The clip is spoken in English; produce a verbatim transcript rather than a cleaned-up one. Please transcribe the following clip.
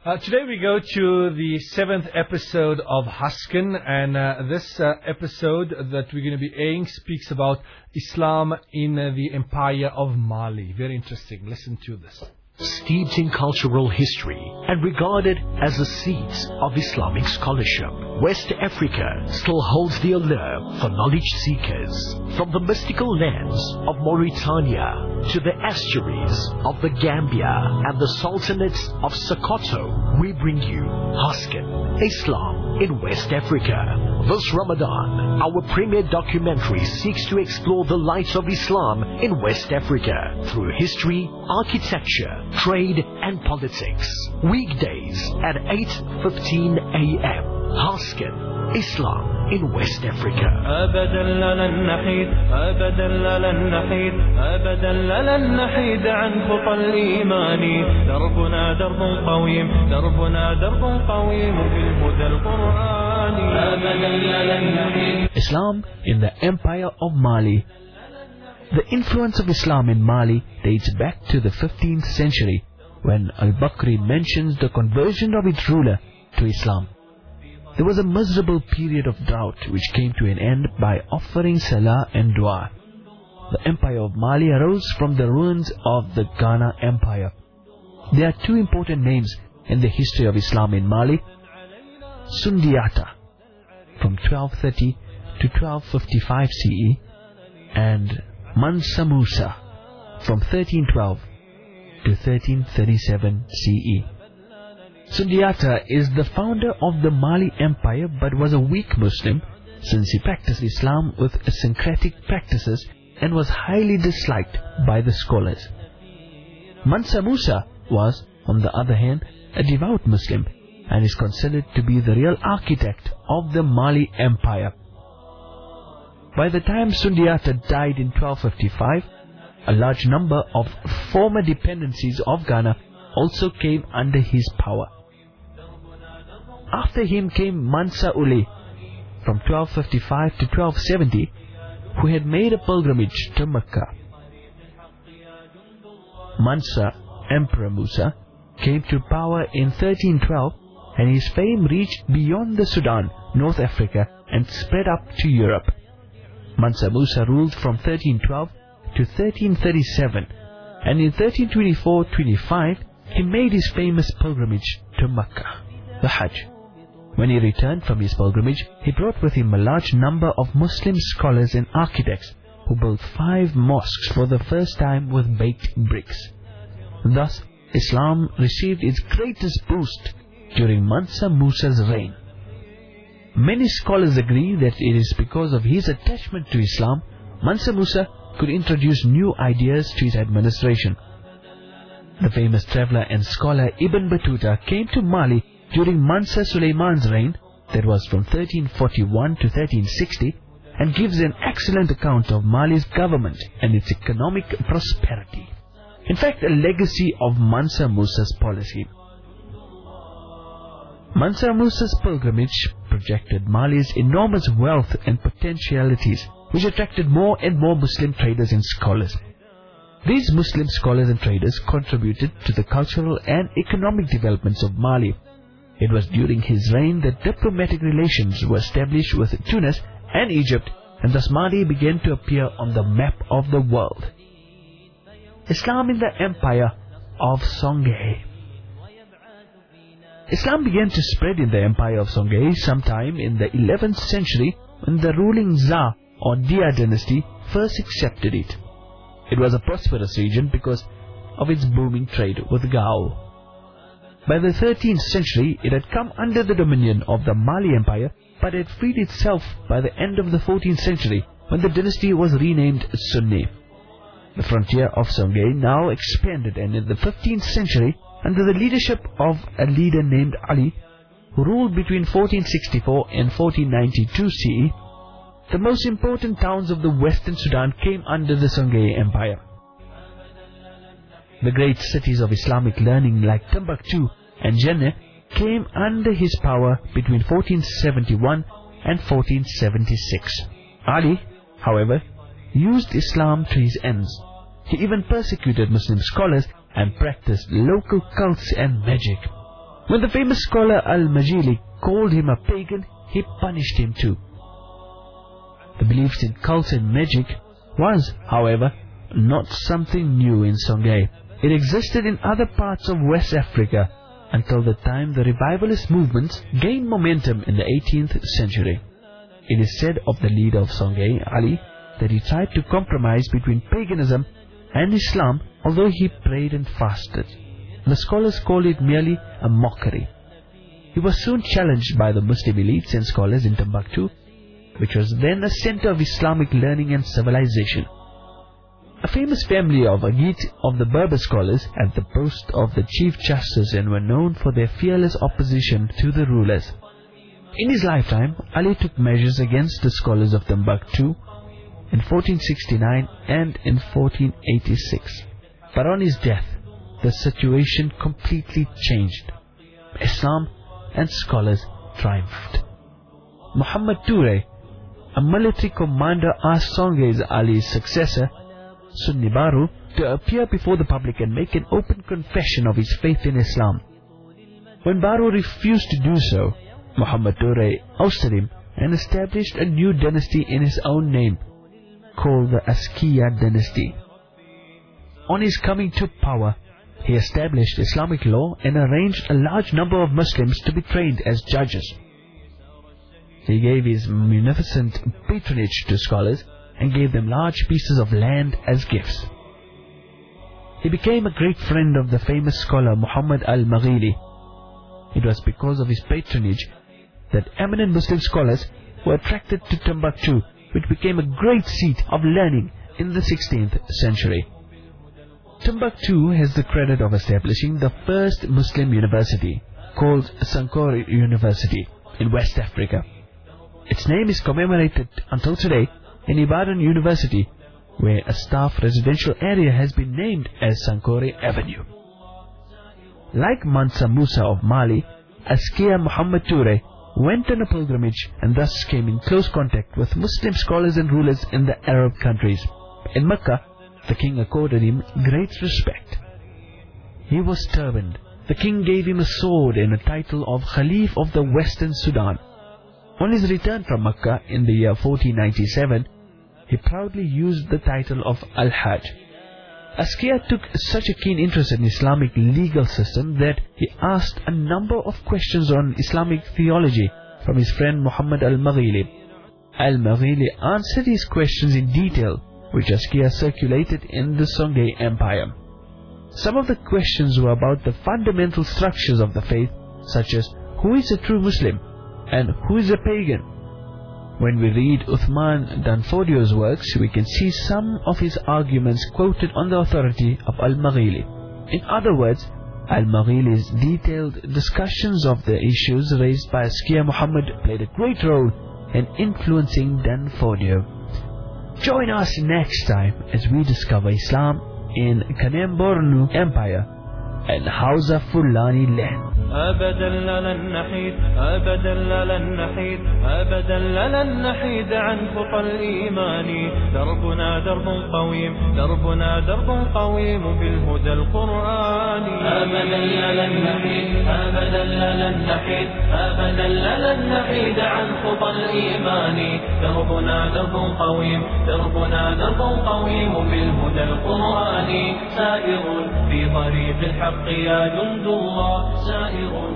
Uh, today we go to the seventh episode of Hasken, and uh, this uh, episode that we're going to be airing speaks about Islam in uh, the Empire of Mali. Very interesting. Listen to this. Steeped in cultural history and regarded as the seeds of Islamic scholarship, West Africa still holds the allure for knowledge seekers. From the mystical lands of Mauritania to the estuaries of the Gambia and the sultanates of Sokoto, we bring you Hasken, Islam in West Africa. This Ramadan, our premier documentary seeks to explore the light of Islam in West Africa through history, architecture, trade and politics. Weekdays at eight fifteen a m Hasken, Islam in West Africa. أبدا لن نحيد أبدا لن نحيد أبدا لن نحيد عن خطى الإيمان دربنا درب قويم دربنا درب قويم بالهدى القرآني أبدا لن نحيد. Islam in the Empire of Mali. The influence of Islam in Mali dates back to the fifteenth century, when Al-Bakri mentions the conversion of its ruler to Islam. There was a miserable period of drought which came to an end by offering salah and dua. The Empire of Mali arose from the ruins of the Ghana Empire. There are two important names in the history of Islam in Mali: Sundiata from twelve thirty to twelve fifty-five C E and Mansa Musa from thirteen twelve to thirteen thirty-seven C E. Sundiata is the founder of the Mali Empire, but was a weak Muslim since he practiced Islam with syncretic practices and was highly disliked by the scholars. Mansa Musa was, on the other hand, a devout Muslim and is considered to be the real architect of the Mali Empire. By the time Sundiata died in twelve fifty-five, a large number of former dependencies of Ghana also came under his power. After him came Mansa Uli from twelve fifty-five to twelve seventy, who had made a pilgrimage to Mecca. Mansa, Emperor Musa, came to power in thirteen twelve, and his fame reached beyond the Sudan, North Africa, and spread up to Europe. Mansa Musa ruled from thirteen twelve to thirteen thirty-seven, and in thirteen twenty-four twenty-five he made his famous pilgrimage to Mecca, the Hajj. When he returned from his pilgrimage, he brought with him a large number of Muslim scholars and architects who built five mosques for the first time with baked bricks. Thus, Islam received its greatest boost during Mansa Musa's reign. Many scholars agree that it is because of his attachment to Islam, Mansa Musa could introduce new ideas to his administration. The famous traveller and scholar Ibn Battuta came to Mali during Mansa Suleiman's reign, that was from thirteen forty-one to thirteen sixty, and gives an excellent account of Mali's government and its economic prosperity. In fact, a legacy of Mansa Musa's policy. Mansa Musa's pilgrimage projected Mali's enormous wealth and potentialities, which attracted more and more Muslim traders and scholars. These Muslim scholars and traders contributed to the cultural and economic developments of Mali. It was during his reign that diplomatic relations were established with Tunis and Egypt, and thus Mali began to appear on the map of the world. Islam in the Empire of Songhai. Islam began to spread in the Empire of Songhai sometime in the eleventh century, when the ruling Za or Dia dynasty first accepted it. It was a prosperous region because of its booming trade with Gaul. By the thirteenth century, it had come under the dominion of the Mali Empire, but had freed itself by the end of the fourteenth century, when the dynasty was renamed Sunni. The frontier of Songhai now expanded, and in the fifteenth century, under the leadership of a leader named Ali, who ruled between fourteen sixty-four and fourteen ninety-two C E, the most important towns of the western Sudan came under the Songhai Empire. The great cities of Islamic learning like Timbuktu and Janneh came under his power between fourteen seventy-one and fourteen seventy-six. Ali, however, used Islam to his ends. He even persecuted Muslim scholars and practiced local cults and magic. When the famous scholar Al-Majili called him a pagan, he punished him too. The beliefs in cults and magic was, however, not something new in Songhai. It existed in other parts of West Africa until the time the revivalist movements gained momentum in the eighteenth century. It is said of the leader of Songhai, Ali, that he tried to compromise between paganism and Islam, although he prayed and fasted. The scholars call it merely a mockery. He was soon challenged by the Muslim elites and scholars in Timbuktu, which was then a center of Islamic learning and civilization. A famous family of Agit of the Berber scholars at the post of the Chief Justice and were known for their fearless opposition to the rulers. In his lifetime, Ali took measures against the scholars of Timbuktu in fourteen sixty-nine and in fourteen eighty-six. But on his death, the situation completely changed. Islam and scholars triumphed. Muhammad Ture, a military commander, asked Songhai's Ali's successor, Sunni Baru, to appear before the public and make an open confession of his faith in Islam. When Baru refused to do so, Muhammad Ture ousted him and established a new dynasty in his own name, called the Askiya dynasty. On his coming to power, he established Islamic law and arranged a large number of Muslims to be trained as judges. He gave his munificent patronage to scholars and gave them large pieces of land as gifts. He became a great friend of the famous scholar Muhammad al-Maghili. It was because of his patronage that eminent Muslim scholars were attracted to Timbuktu, which became a great seat of learning in the sixteenth century. Timbuktu has the credit of establishing the first Muslim university, called Sankore University, in West Africa. Its name is commemorated until today in Ibadan University, where a staff residential area has been named as Sankore Avenue. Like Mansa Musa of Mali, Askiya Muhammad Ture went on a pilgrimage and thus came in close contact with Muslim scholars and rulers in the Arab countries. In Mecca, the king accorded him great respect. He was turbaned. The king gave him a sword and a title of Khalif of the Western Sudan. On his return from Mecca in the year fourteen ninety-seven, he proudly used the title of Al-Hajj. Askiya took such a keen interest in Islamic legal system that he asked a number of questions on Islamic theology from his friend Muhammad al-Maghili. Al-Maghili answered his questions in detail, which Askiya circulated in the Songhai Empire. Some of the questions were about the fundamental structures of the faith, such as who is a true Muslim and who is a pagan. When we read Uthman Danfodio's works, we can see some of his arguments quoted on the authority of Al-Maghili. In other words, Al-Maghili's detailed discussions of the issues raised by Askiya Muhammad played a great role in influencing Danfodio. Join us next time as we discover Islam in Kanem Bornu Empire and Hausa Fulani land. أبدا لن نحيد أبدا لن نحيد أبدا لن نحيد عن خطى الإيمان دربنا درب قويم دربنا درب قويم بالهدى القرآني أبدا لن نحيد أبدا لن نحيد أبدا لن نحيد عن خطى الإيمان دربنا درب قويم دربنا درب قويم بالهدى القرآني سائر في طريق الحق يا جند الله سائر